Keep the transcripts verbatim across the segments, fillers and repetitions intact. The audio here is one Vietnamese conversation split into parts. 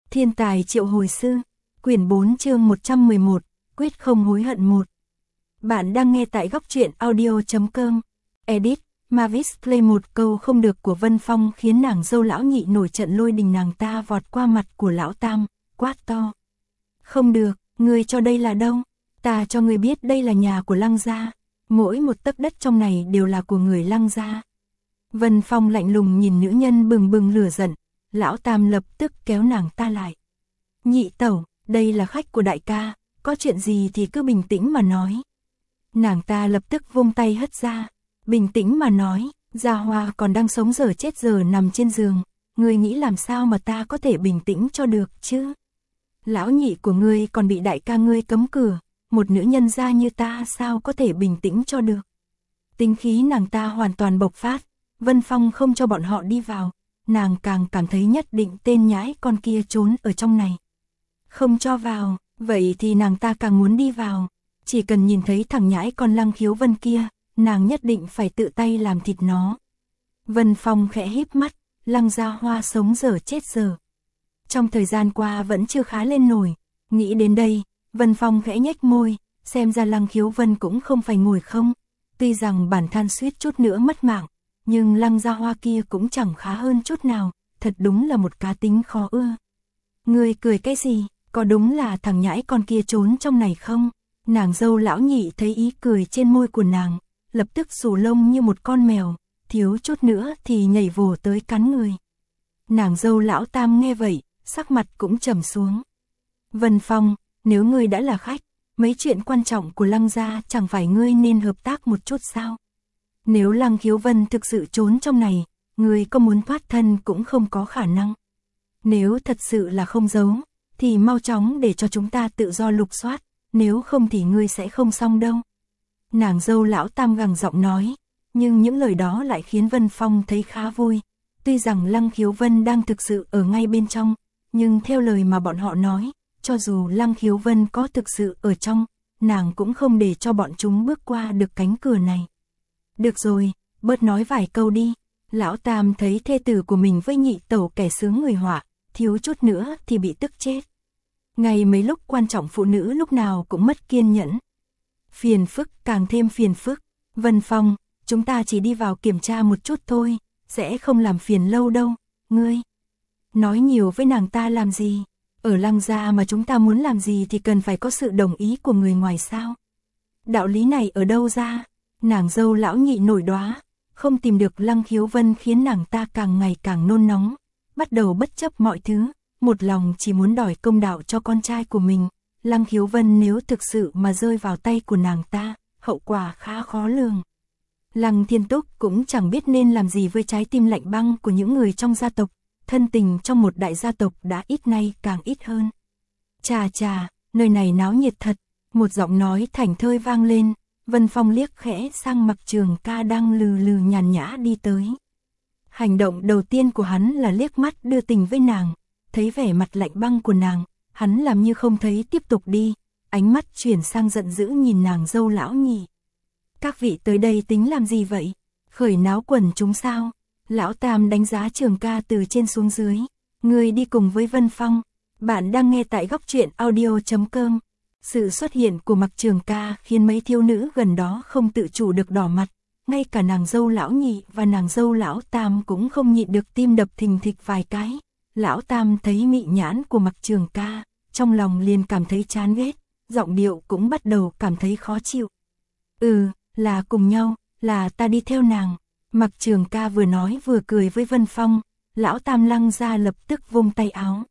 Thiên tài triệu hồi sư, quyển bốn chương một trăm mười một, quyết không hối hận một. Bạn đang nghe tại góc truyện audio chấm com. Edit, Mavis Play một câu không được của Vân Phong khiến nàng dâu lão nhị nổi trận lôi đình, nàng ta vọt qua mặt của lão tam, quát to. Không được, ngươi cho đây là đâu? Ta cho ngươi biết đây là nhà của Lăng gia, mỗi một tấc đất trong này đều là của người Lăng gia. Vân Phong lạnh lùng nhìn nữ nhân bừng bừng lửa giận, lão tam lập tức kéo nàng ta lại. Nhị tẩu, đây là khách của đại ca, có chuyện gì thì cứ bình tĩnh mà nói. Nàng ta lập tức vung tay hất ra, bình tĩnh mà nói, Gia Hoa còn đang sống giờ chết giờ nằm trên giường, ngươi nghĩ làm sao mà ta có thể bình tĩnh cho được chứ? Lão nhị của ngươi còn bị đại ca ngươi cấm cửa, một nữ nhân gia như ta sao có thể bình tĩnh cho được? Tính khí nàng ta hoàn toàn bộc phát, Vân Phong không cho bọn họ đi vào, nàng càng cảm thấy nhất định tên nhãi con kia trốn ở trong này. Không cho vào, vậy thì nàng ta càng muốn đi vào, chỉ cần nhìn thấy thằng nhãi con Lăng Khiếu Vân kia, nàng nhất định phải tự tay làm thịt nó. Vân Phong khẽ híp mắt, Lăng Gia Hoa sống giờ chết giờ. Trong thời gian qua vẫn chưa khá lên nổi, nghĩ đến đây, Vân Phong khẽ nhếch môi, xem ra Lăng Khiếu Vân cũng không phải ngồi không, tuy rằng bản thân suýt chút nữa mất mạng, nhưng Lăng Gia Hoa kia cũng chẳng khá hơn chút nào, thật đúng là một cá tính khó ưa. Ngươi cười cái gì, có đúng là thằng nhãi con kia trốn trong này không? Nàng dâu lão nhị thấy ý cười trên môi của nàng, lập tức xù lông như một con mèo, thiếu chút nữa thì nhảy vồ tới cắn người. Nàng dâu lão tam nghe vậy, sắc mặt cũng trầm xuống. Vân Phong, nếu ngươi đã là khách, mấy chuyện quan trọng của Lăng gia chẳng phải ngươi nên hợp tác một chút sao? Nếu Lăng Khiếu Vân thực sự trốn trong này, ngươi có muốn thoát thân cũng không có khả năng. Nếu thật sự là không giấu, thì mau chóng để cho chúng ta tự do lục soát, nếu không thì ngươi sẽ không xong đâu. Nàng dâu lão tam gằn giọng nói, nhưng những lời đó lại khiến Vân Phong thấy khá vui. Tuy rằng Lăng Khiếu Vân đang thực sự ở ngay bên trong, nhưng theo lời mà bọn họ nói, cho dù Lăng Khiếu Vân có thực sự ở trong, nàng cũng không để cho bọn chúng bước qua được cánh cửa này. Được rồi, bớt nói vài câu đi. Lão tam thấy thê tử của mình với nhị tẩu kẻ sướng người họa, thiếu chút nữa thì bị tức chết. Ngày mấy lúc quan trọng phụ nữ lúc nào cũng mất kiên nhẫn. Phiền phức càng thêm phiền phức. Vân Phong, chúng ta chỉ đi vào kiểm tra một chút thôi, sẽ không làm phiền lâu đâu. Ngươi nói nhiều với nàng ta làm gì? Ở Lăng gia mà chúng ta muốn làm gì thì cần phải có sự đồng ý của người ngoài sao? Đạo lý này ở đâu ra? Nàng dâu lão nhị nổi đoá, không tìm được Lăng Khiếu Vân khiến nàng ta càng ngày càng nôn nóng, bắt đầu bất chấp mọi thứ, một lòng chỉ muốn đòi công đạo cho con trai của mình. Lăng Khiếu Vân nếu thực sự mà rơi vào tay của nàng ta, hậu quả khá khó lường. Lăng Thiên Túc cũng chẳng biết nên làm gì với trái tim lạnh băng của những người trong gia tộc, thân tình trong một đại gia tộc đã ít nay càng ít hơn. Chà chà, nơi này náo nhiệt thật, một giọng nói thảnh thơi vang lên. Vân Phong liếc khẽ sang Mặc Trường Ca đang lừ lừ nhàn nhã đi tới. Hành động đầu tiên của hắn là liếc mắt đưa tình với nàng, thấy vẻ mặt lạnh băng của nàng, hắn làm như không thấy tiếp tục đi, ánh mắt chuyển sang giận dữ nhìn nàng dâu lão nhị. Các vị tới đây tính làm gì vậy? Khởi náo quần chúng sao? Lão tam đánh giá Trường Ca từ trên xuống dưới. Người đi cùng với Vân Phong. Bạn đang nghe tại góc truyện audio chấm com. Sự xuất hiện của Mặc Trường Ca khiến mấy thiếu nữ gần đó không tự chủ được đỏ mặt, ngay cả nàng dâu lão nhị và nàng dâu lão tam cũng không nhịn được tim đập thình thịch vài cái. Lão tam thấy mị nhãn của Mặc Trường Ca, trong lòng liền cảm thấy chán ghét, giọng điệu cũng bắt đầu cảm thấy khó chịu. Ừ, là cùng nhau, là ta đi theo nàng. Mặc Trường Ca vừa nói vừa cười với Vân Phong, lão tam Lăng ra lập tức vung tay áo.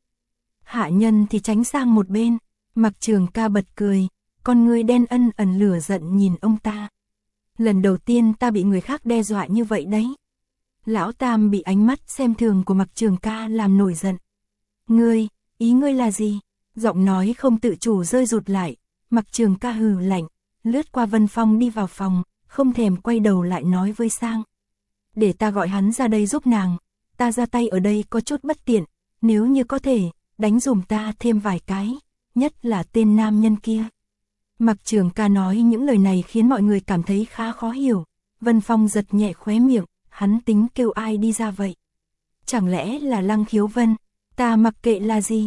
Hạ nhân thì tránh sang một bên. Mặc Trường Ca bật cười, con ngươi đen ân ẩn lửa giận nhìn ông ta. Lần đầu tiên ta bị người khác đe dọa như vậy đấy. Lão tam bị ánh mắt xem thường của Mặc Trường Ca làm nổi giận. Ngươi, ý ngươi là gì? Giọng nói không tự chủ rơi rụt lại. Mặc Trường Ca hừ lạnh, lướt qua Vân Phong đi vào phòng, không thèm quay đầu lại nói với Sang. Để ta gọi hắn ra đây giúp nàng, ta ra tay ở đây có chút bất tiện, nếu như có thể, đánh dùm ta thêm vài cái. Nhất là tên nam nhân kia. Mặc Trường Ca nói những lời này khiến mọi người cảm thấy khá khó hiểu. Vân Phong giật nhẹ khóe miệng, hắn tính kêu ai đi ra vậy? Chẳng lẽ là Lăng Khiếu Vân? Ta mặc kệ là gì?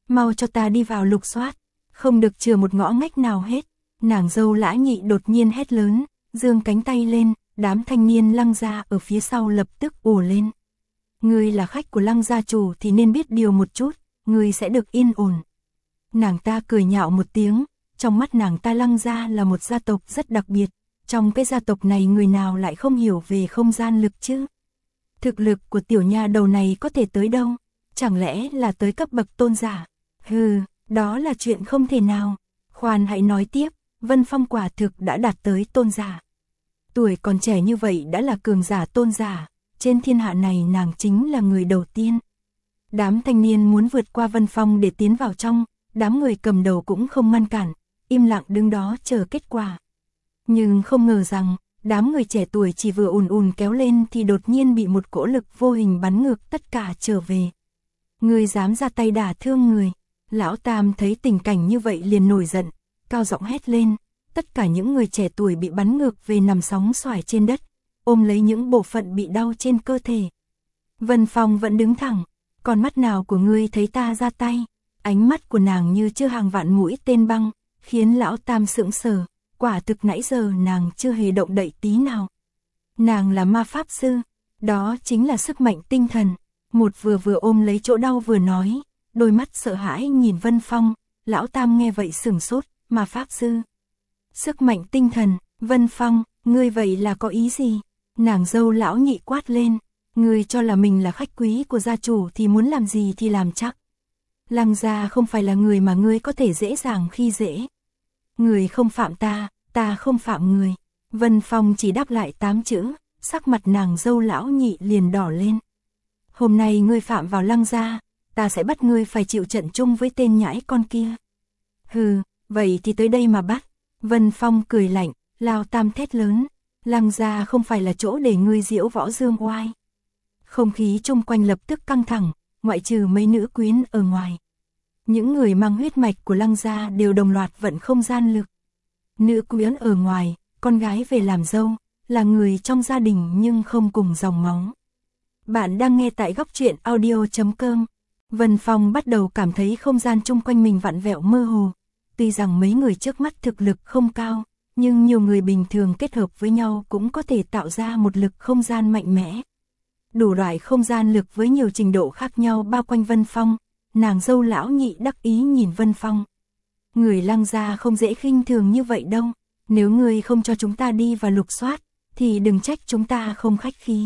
mau cho ta đi vào lục soát, không được chừa một ngõ ngách nào hết. Nàng dâu Lã Nhị đột nhiên hét lớn, giương cánh tay lên, đám thanh niên Lăng gia ở phía sau lập tức ồ lên. Ngươi là khách của Lăng gia chủ thì nên biết điều một chút, ngươi sẽ được yên ổn. Nàng ta cười nhạo một tiếng, trong mắt nàng ta Lăng gia là một gia tộc rất đặc biệt, trong cái gia tộc này người nào lại không hiểu về không gian lực chứ? Thực lực của tiểu nha đầu này có thể tới đâu? Chẳng lẽ là tới cấp bậc tôn giả? Hừ, đó là chuyện không thể nào. Khoan hãy nói tiếp, Vân Phong quả thực đã đạt tới tôn giả. Tuổi còn trẻ như vậy đã là cường giả tôn giả, trên thiên hạ này nàng chính là người đầu tiên. Đám thanh niên muốn vượt qua Vân Phong để tiến vào trong, đám người cầm đầu cũng không ngăn cản, im lặng đứng đó chờ kết quả. Nhưng không ngờ rằng, đám người trẻ tuổi chỉ vừa ùn ùn kéo lên thì đột nhiên bị một cỗ lực vô hình bắn ngược tất cả trở về. Người dám ra tay đả thương người. Lão Tam thấy tình cảnh như vậy liền nổi giận, cao giọng hét lên. Tất cả những người trẻ tuổi bị bắn ngược về nằm sóng xoài trên đất, ôm lấy những bộ phận bị đau trên cơ thể. Vân Phong vẫn đứng thẳng, con mắt nào của ngươi thấy ta ra tay? Ánh mắt của nàng như chưa hàng vạn mũi tên băng, khiến Lão Tam sững sờ, quả thực nãy giờ nàng chưa hề động đậy tí nào. Nàng là ma pháp sư, đó chính là sức mạnh tinh thần. Một vừa vừa ôm lấy chỗ đau vừa nói, đôi mắt sợ hãi nhìn Vân Phong. Lão Tam nghe vậy sửng sốt, ma pháp sư. Sức mạnh tinh thần, Vân Phong, ngươi vậy là có ý gì? Nàng dâu Lão Nhị quát lên, ngươi cho là mình là khách quý của gia chủ thì muốn làm gì thì làm chắc. Lăng gia không phải là người mà ngươi có thể dễ dàng khi dễ. Người không phạm ta, ta không phạm người. Vân Phong chỉ đáp lại tám chữ, sắc mặt nàng dâu Lão Nhị liền đỏ lên. Hôm nay ngươi phạm vào Lăng gia, ta sẽ bắt ngươi phải chịu trận chung với tên nhãi con kia. Hừ, vậy thì tới đây mà bắt. Vân Phong cười lạnh, lao tam thét lớn, Lăng gia không phải là chỗ để ngươi diễu võ dương oai. Không khí chung quanh lập tức căng thẳng, ngoại trừ mấy nữ quyến ở ngoài. Những người mang huyết mạch của Lăng gia đều đồng loạt vận không gian lực. Nữ quyến ở ngoài, con gái về làm dâu, là người trong gia đình nhưng không cùng dòng máu. Bạn đang nghe tại góc truyện audio chấm com. Vân Phong bắt đầu cảm thấy không gian chung quanh mình vặn vẹo mơ hồ. Tuy rằng mấy người trước mắt thực lực không cao, nhưng nhiều người bình thường kết hợp với nhau cũng có thể tạo ra một lực không gian mạnh mẽ. Đủ loại không gian lực với nhiều trình độ khác nhau bao quanh Vân Phong. Nàng dâu Lão Nhị đắc ý nhìn Vân Phong. Người Lăng gia không dễ khinh thường như vậy đâu. Nếu ngươi không cho chúng ta đi và lục soát, thì đừng trách chúng ta không khách khí.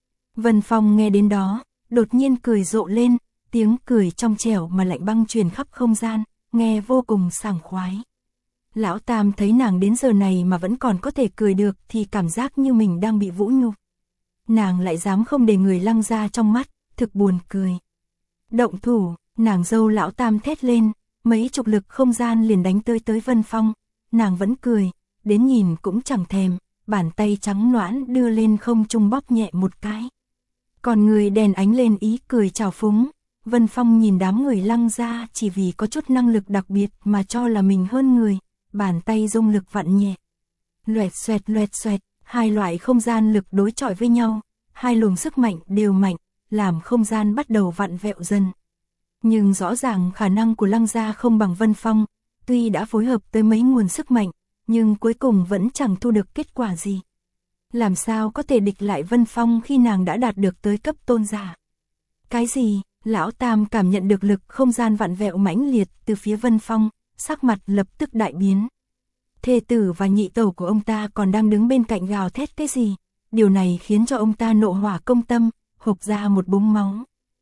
Vân Phong nghe đến đó, đột nhiên cười rộ lên, tiếng cười trong trẻo mà lạnh băng truyền khắp không gian, nghe vô cùng sảng khoái. Lão Tam thấy nàng đến giờ này mà vẫn còn có thể cười được thì cảm giác như mình đang bị vũ nhục. Nàng lại dám không để người Lăng gia trong mắt, thực buồn cười. Động thủ, nàng dâu Lão Tam thét lên, mấy chục lực không gian liền đánh tới tới Vân Phong. Nàng vẫn cười, đến nhìn cũng chẳng thèm, bàn tay trắng nõn đưa lên không trung bóp nhẹ một cái. Còn người đèn ánh lên ý cười trào phúng. Vân Phong nhìn đám người Lăng gia chỉ vì có chút năng lực đặc biệt mà cho là mình hơn người, bàn tay dung lực vặn nhẹ. Loẹt xoẹt loẹt xoẹt, hai loại không gian lực đối chọi với nhau, hai luồng sức mạnh đều mạnh, làm không gian bắt đầu vặn vẹo dần. Nhưng rõ ràng khả năng của Lăng gia không bằng Vân Phong, tuy đã phối hợp tới mấy nguồn sức mạnh, nhưng cuối cùng vẫn chẳng thu được kết quả gì. Làm sao có thể địch lại Vân Phong khi nàng đã đạt được tới cấp tôn giả? Cái gì? Lão Tam cảm nhận được lực không gian vặn vẹo mãnh liệt từ phía Vân Phong, sắc mặt lập tức đại biến. Thê tử và nhị tẩu của ông ta còn đang đứng bên cạnh gào thét cái gì? Điều này khiến cho ông ta nộ hỏa công tâm, hộc ra một búng máu.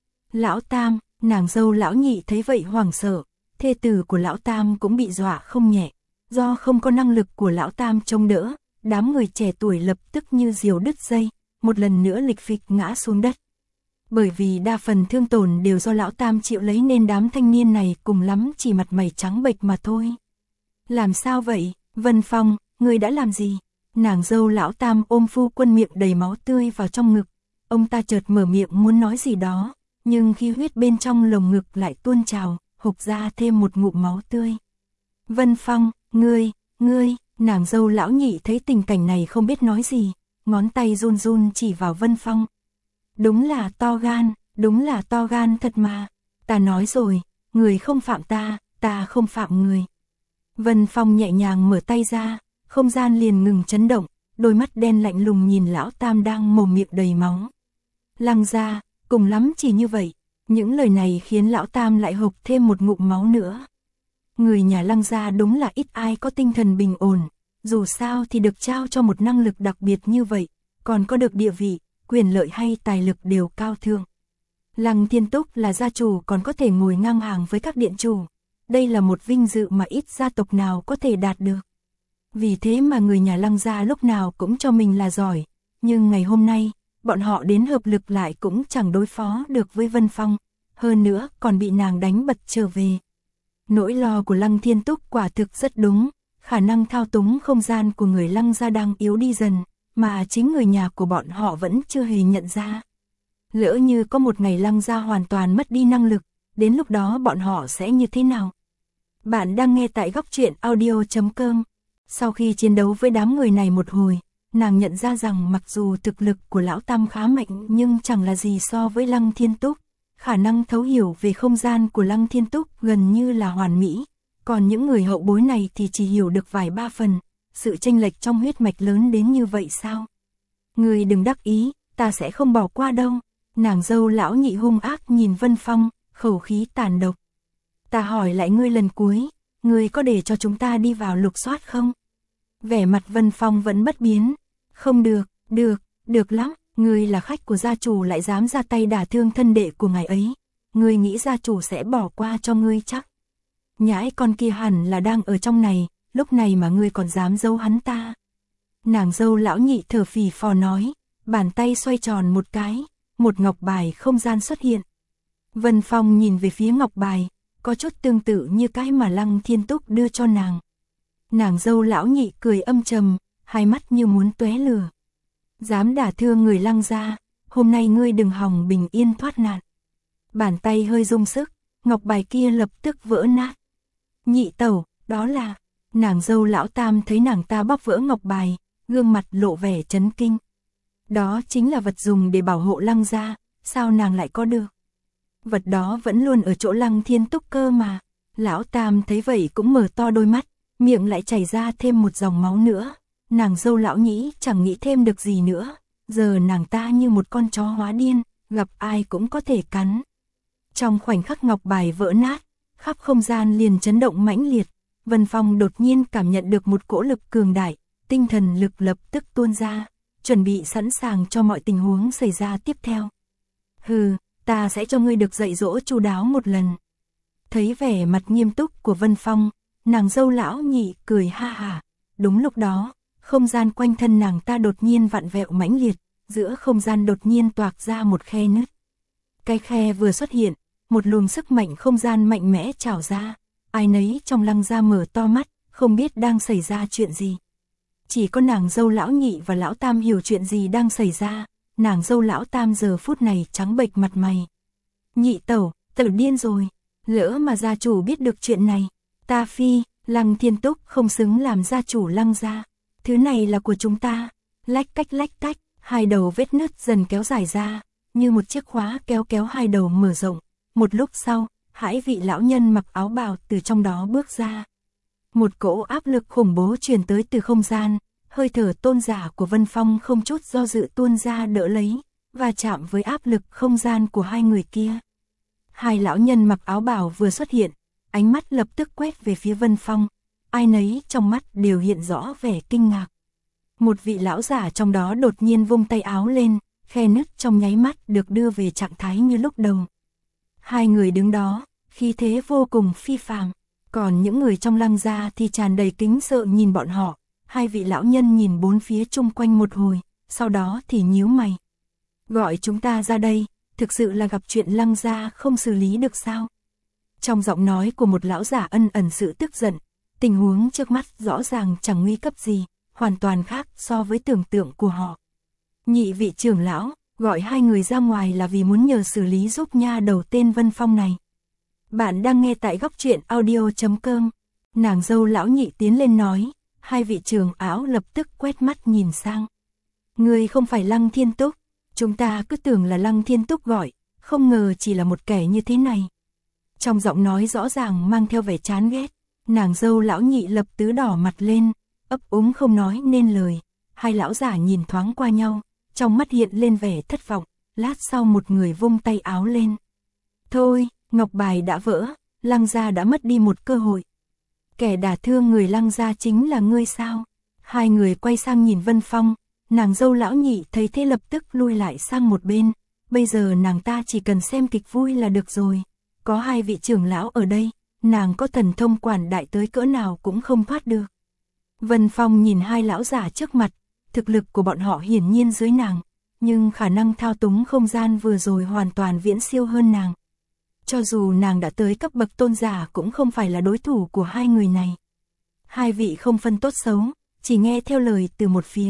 Lão Tam, nàng dâu Lão Nhị thấy vậy hoảng sợ, thê tử của Lão Tam cũng bị dọa không nhẹ. Do không có năng lực của Lão Tam chống đỡ, đám người trẻ tuổi lập tức như diều đứt dây, một lần nữa lịch phịch ngã xuống đất. Bởi vì đa phần thương tổn đều do Lão Tam chịu lấy nên đám thanh niên này cùng lắm chỉ mặt mày trắng bệch mà thôi. Làm sao vậy, Vân Phong, ngươi đã làm gì? Nàng dâu Lão Tam ôm phu quân miệng đầy máu tươi vào trong ngực. Ông ta chợt mở miệng muốn nói gì đó, nhưng khi huyết bên trong lồng ngực lại tuôn trào, hộc ra thêm một ngụm máu tươi. Vân Phong, ngươi, ngươi, nàng dâu Lão Nhị thấy tình cảnh này không biết nói gì, ngón tay run run chỉ vào Vân Phong. Đúng là to gan, đúng là to gan thật mà. Ta nói rồi, người không phạm ta, ta không phạm người. Vân Phong nhẹ nhàng mở tay ra, không gian liền ngừng chấn động, đôi mắt đen lạnh lùng nhìn lão tam đang mồm miệng đầy máu. Lăng gia, cùng lắm chỉ như vậy. Những lời này khiến lão tam lại hộc thêm một ngụm máu nữa. Người nhà Lăng gia đúng là ít ai có tinh thần bình ổn, dù sao thì được trao cho một năng lực đặc biệt như vậy, còn có được địa vị, quyền lợi hay tài lực đều cao thượng. Lăng Thiên Túc là gia chủ còn có thể ngồi ngang hàng với các điện chủ. Đây là một vinh dự mà ít gia tộc nào có thể đạt được. Vì thế mà người nhà Lăng gia lúc nào cũng cho mình là giỏi, nhưng ngày hôm nay, bọn họ đến hợp lực lại cũng chẳng đối phó được với Vân Phong, hơn nữa còn bị nàng đánh bật trở về. Nỗi lo của Lăng Thiên Túc quả thực rất đúng, khả năng thao túng không gian của người Lăng gia đang yếu đi dần, mà chính người nhà của bọn họ vẫn chưa hề nhận ra. Lỡ như có một ngày Lăng gia hoàn toàn mất đi năng lực, đến lúc đó bọn họ sẽ như thế nào? Bạn đang nghe tại góc truyện audio chấm com. Sau khi chiến đấu với đám người này một hồi, nàng nhận ra rằng mặc dù thực lực của lão tam khá mạnh nhưng chẳng là gì so với Lăng Thiên Túc. Khả năng thấu hiểu về không gian của Lăng Thiên Túc gần như là hoàn mỹ, còn những người hậu bối này thì chỉ hiểu được vài ba phần. Sự chênh lệch trong huyết mạch lớn đến như vậy sao? Người đừng đắc ý, ta sẽ không bỏ qua đâu. Nàng dâu lão nhị hung ác nhìn Vân Phong, khẩu khí tàn độc. Ta hỏi lại ngươi lần cuối, ngươi có để cho chúng ta đi vào lục soát không? Vẻ mặt Vân Phong vẫn bất biến. Không được, được, được lắm, ngươi là khách của gia chủ lại dám ra tay đả thương thân đệ của ngài ấy. Ngươi nghĩ gia chủ sẽ bỏ qua cho ngươi chắc? Nhãi con kia hẳn là đang ở trong này, lúc này mà ngươi còn dám giấu hắn ta. Nàng dâu lão nhị thở phì phò nói, bàn tay xoay tròn một cái, một ngọc bài không gian xuất hiện. Vân Phong nhìn về phía ngọc bài, có chút tương tự như cái mà Lăng Thiên Túc đưa cho nàng. Nàng dâu lão nhị cười âm trầm, hai mắt như muốn tóe lửa. Dám đả thương người Lăng gia, hôm nay ngươi đừng hòng bình yên thoát nạn. Bàn tay hơi rung sức, ngọc bài kia lập tức vỡ nát. Nhị tẩu, đó là... Nàng dâu lão tam thấy nàng ta bóp vỡ ngọc bài, gương mặt lộ vẻ chấn kinh. Đó chính là vật dùng để bảo hộ Lăng gia, sao nàng lại có được? Vật đó vẫn luôn ở chỗ Lăng Thiên Túc cơ mà. Lão tam thấy vậy cũng mở to đôi mắt, miệng lại chảy ra thêm một dòng máu nữa. Nàng dâu lão nhĩ chẳng nghĩ thêm được gì nữa, giờ nàng ta như một con chó hóa điên, gặp ai cũng có thể cắn. Trong khoảnh khắc ngọc bài vỡ nát, khắp không gian liền chấn động mãnh liệt. Vân Phong đột nhiên cảm nhận được một cỗ lực cường đại, tinh thần lực lập tức tuôn ra, chuẩn bị sẵn sàng cho mọi tình huống xảy ra tiếp theo. Hừ, ta sẽ cho ngươi được dạy dỗ chu đáo một lần. Thấy vẻ mặt nghiêm túc của Vân Phong, nàng dâu lão nhị cười ha hả. Đúng lúc đó, không gian quanh thân nàng ta đột nhiên vặn vẹo mãnh liệt, giữa không gian đột nhiên toạc ra một khe nứt. Cái khe vừa xuất hiện, một luồng sức mạnh không gian mạnh mẽ trào ra, ai nấy trong Lăng gia mở to mắt, không biết đang xảy ra chuyện gì. Chỉ có nàng dâu lão nhị và lão tam hiểu chuyện gì đang xảy ra, nàng dâu lão tam giờ phút này trắng bệch mặt mày. Nhị tẩu, tẩu điên rồi, lỡ mà gia chủ biết được chuyện này, ta phi, Lăng Thiên Túc không xứng làm gia chủ Lăng gia, thứ này là của chúng ta. Lách cách lách cách, hai đầu vết nứt dần kéo dài ra, như một chiếc khóa kéo kéo hai đầu mở rộng. Một lúc sau, hai vị lão nhân mặc áo bào từ trong đó bước ra. Một cỗ áp lực khủng bố truyền tới từ không gian, hơi thở tôn giả của Vân Phong không chút do dự tuôn ra đỡ lấy, và chạm với áp lực không gian của hai người kia. Hai lão nhân mặc áo bào vừa xuất hiện, ánh mắt lập tức quét về phía Vân Phong, ai nấy trong mắt đều hiện rõ vẻ kinh ngạc. Một vị lão giả trong đó đột nhiên vung tay áo lên, khe nứt trong nháy mắt được đưa về trạng thái như lúc đầu. Hai người đứng đó, khí thế vô cùng phi phàm, còn những người trong Lăng gia thì tràn đầy kính sợ nhìn bọn họ. Hai vị lão nhân nhìn bốn phía chung quanh một hồi, sau đó thì nhíu mày. Gọi chúng ta ra đây, thực sự là gặp chuyện Lăng gia không xử lý được sao? Trong giọng nói của một lão giả ân ẩn sự tức giận, tình huống trước mắt rõ ràng chẳng nguy cấp gì, hoàn toàn khác so với tưởng tượng của họ. Nhị vị trưởng lão, gọi hai người ra ngoài là vì muốn nhờ xử lý giúp nha đầu tên Vân Phong này. Bạn đang nghe tại góc truyện audio chấm com. Nàng dâu lão nhị tiến lên nói, hai vị trưởng áo lập tức quét mắt nhìn sang. Người không phải Lăng Thiên Túc, chúng ta cứ tưởng là Lăng Thiên Túc gọi, không ngờ chỉ là một kẻ như thế này. Trong giọng nói rõ ràng mang theo vẻ chán ghét, nàng dâu lão nhị lập tứ đỏ mặt lên, ấp úng không nói nên lời. Hai lão giả nhìn thoáng qua nhau, trong mắt hiện lên vẻ thất vọng, lát sau một người vung tay áo lên. Thôi, ngọc bài đã vỡ, Lăng gia đã mất đi một cơ hội. Kẻ đả thương người Lăng gia chính là ngươi sao? Hai người quay sang nhìn Vân Phong, nàng dâu lão nhị thấy thế lập tức lui lại sang một bên. Bây giờ nàng ta chỉ cần xem kịch vui là được rồi. Có hai vị trưởng lão ở đây, nàng có thần thông quản đại tới cỡ nào cũng không thoát được. Vân Phong nhìn hai lão giả trước mặt, thực lực của bọn họ hiển nhiên dưới nàng, nhưng khả năng thao túng không gian vừa rồi hoàn toàn viễn siêu hơn nàng. Cho dù nàng đã tới cấp bậc tôn giả cũng không phải là đối thủ của hai người này. Hai vị không phân tốt xấu, chỉ nghe theo lời từ một phía.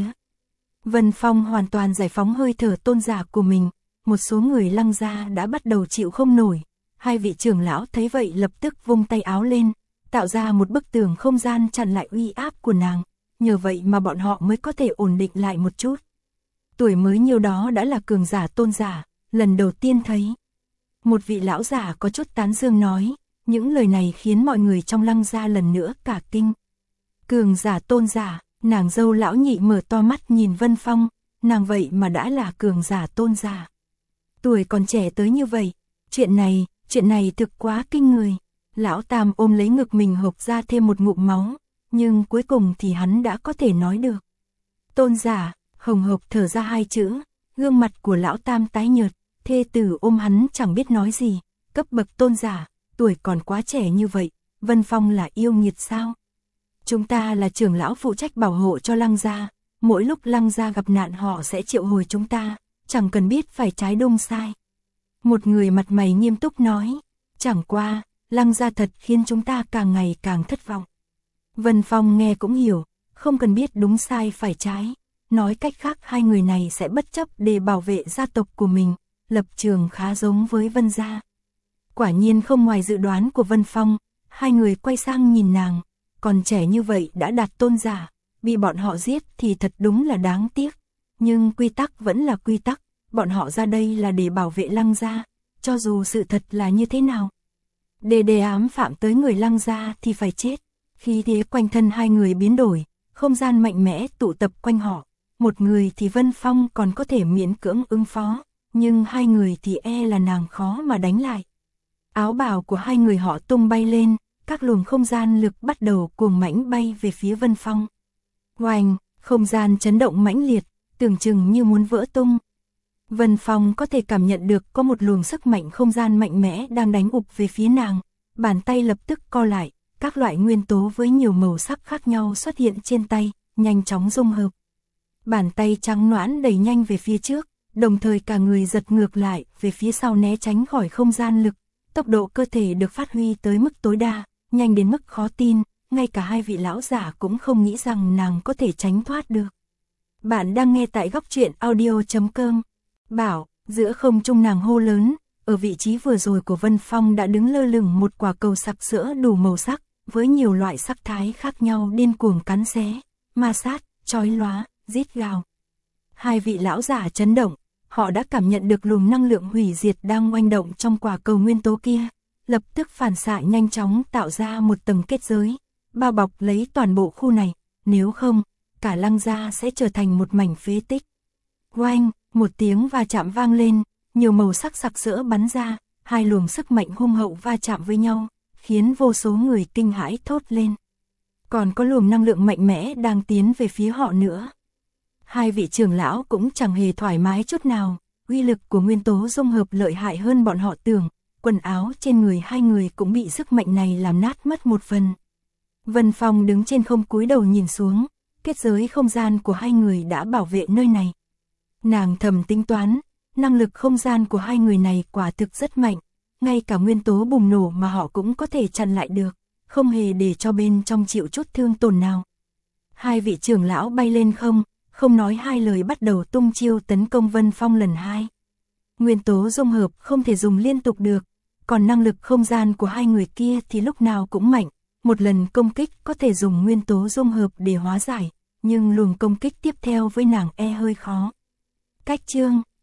Vân Phong hoàn toàn giải phóng hơi thở tôn giả của mình, một số người Lăng gia đã bắt đầu chịu không nổi. Hai vị trưởng lão thấy vậy lập tức vung tay áo lên, tạo ra một bức tường không gian chặn lại uy áp của nàng, nhờ vậy mà bọn họ mới có thể ổn định lại một chút. Tuổi mới nhiêu đó đã là cường giả tôn giả, lần đầu tiên thấy. Một vị lão giả có chút tán dương nói, những lời này khiến mọi người trong Lăng gia lần nữa cả kinh. Cường giả tôn giả, nàng dâu lão nhị mở to mắt nhìn Vân Phong, nàng vậy mà đã là cường giả tôn giả. Tuổi còn trẻ tới như vậy, chuyện này, chuyện này thực quá kinh người. Lão Tam ôm lấy ngực mình hộc ra thêm một ngụm máu, nhưng cuối cùng thì hắn đã có thể nói được. Tôn giả, hồng hộc thở ra hai chữ, gương mặt của lão Tam tái nhợt, thê tử ôm hắn chẳng biết nói gì, cấp bậc tôn giả, tuổi còn quá trẻ như vậy, Vân Phong là yêu nghiệt sao? Chúng ta là trưởng lão phụ trách bảo hộ cho Lăng gia, mỗi lúc Lăng gia gặp nạn họ sẽ triệu hồi chúng ta, chẳng cần biết phải trái đông sai. Một người mặt mày nghiêm túc nói, chẳng qua, Lăng gia thật khiến chúng ta càng ngày càng thất vọng. Vân Phong nghe cũng hiểu, không cần biết đúng sai phải trái, nói cách khác hai người này sẽ bất chấp để bảo vệ gia tộc của mình, lập trường khá giống với Vân gia. Quả nhiên không ngoài dự đoán của Vân Phong, hai người quay sang nhìn nàng, còn trẻ như vậy đã đạt tôn giả, bị bọn họ giết thì thật đúng là đáng tiếc, nhưng quy tắc vẫn là quy tắc, bọn họ ra đây là để bảo vệ Lăng gia, cho dù sự thật là như thế nào. Để đề ám phạm tới người Lăng gia thì phải chết. Khi thế quanh thân hai người biến đổi, không gian mạnh mẽ tụ tập quanh họ, một người thì Vân Phong còn có thể miễn cưỡng ứng phó, nhưng hai người thì e là nàng khó mà đánh lại. Áo bào của hai người họ tung bay lên, các luồng không gian lực bắt đầu cuồng mãnh bay về phía Vân Phong. Oanh, không gian chấn động mãnh liệt, tưởng chừng như muốn vỡ tung. Vân Phong có thể cảm nhận được có một luồng sức mạnh không gian mạnh mẽ đang đánh ụp về phía nàng, bàn tay lập tức co lại, các loại nguyên tố với nhiều màu sắc khác nhau xuất hiện trên tay, nhanh chóng dung hợp. Bàn tay trắng nõn đẩy nhanh về phía trước, đồng thời cả người giật ngược lại về phía sau né tránh khỏi không gian lực, tốc độ cơ thể được phát huy tới mức tối đa, nhanh đến mức khó tin, ngay cả hai vị lão giả cũng không nghĩ rằng nàng có thể tránh thoát được. Bạn đang nghe tại góc truyện audio chấm com. Bảo, giữa không trung nàng hô lớn, ở vị trí vừa rồi của Vân Phong đã đứng lơ lửng một quả cầu sặc sỡ đủ màu sắc, với nhiều loại sắc thái khác nhau điên cuồng cắn xé, ma sát, chói lóa, rít gào. Hai vị lão giả chấn động, họ đã cảm nhận được luồng năng lượng hủy diệt đang oanh động trong quả cầu nguyên tố kia, lập tức phản xạ nhanh chóng tạo ra một tầng kết giới, bao bọc lấy toàn bộ khu này, nếu không, cả Lăng gia sẽ trở thành một mảnh phế tích. Oanh, một tiếng va chạm vang lên, nhiều màu sắc sặc sỡ bắn ra, hai luồng sức mạnh hung hậu va chạm với nhau, khiến vô số người kinh hãi thốt lên. Còn có luồng năng lượng mạnh mẽ đang tiến về phía họ nữa. Hai vị trưởng lão cũng chẳng hề thoải mái chút nào, uy lực của nguyên tố dung hợp lợi hại hơn bọn họ tưởng, quần áo trên người hai người cũng bị sức mạnh này làm nát mất một phần. Vân Phong đứng trên không cúi đầu nhìn xuống, kết giới không gian của hai người đã bảo vệ nơi này. Nàng thầm tính toán, năng lực không gian của hai người này quả thực rất mạnh, ngay cả nguyên tố bùng nổ mà họ cũng có thể chặn lại được, không hề để cho bên trong chịu chút thương tổn nào. Hai vị trưởng lão bay lên không, không nói hai lời bắt đầu tung chiêu tấn công Vân Phong lần hai. Nguyên tố dung hợp không thể dùng liên tục được, còn năng lực không gian của hai người kia thì lúc nào cũng mạnh, một lần công kích có thể dùng nguyên tố dung hợp để hóa giải, nhưng luồng công kích tiếp theo với nàng e hơi khó. Cách chương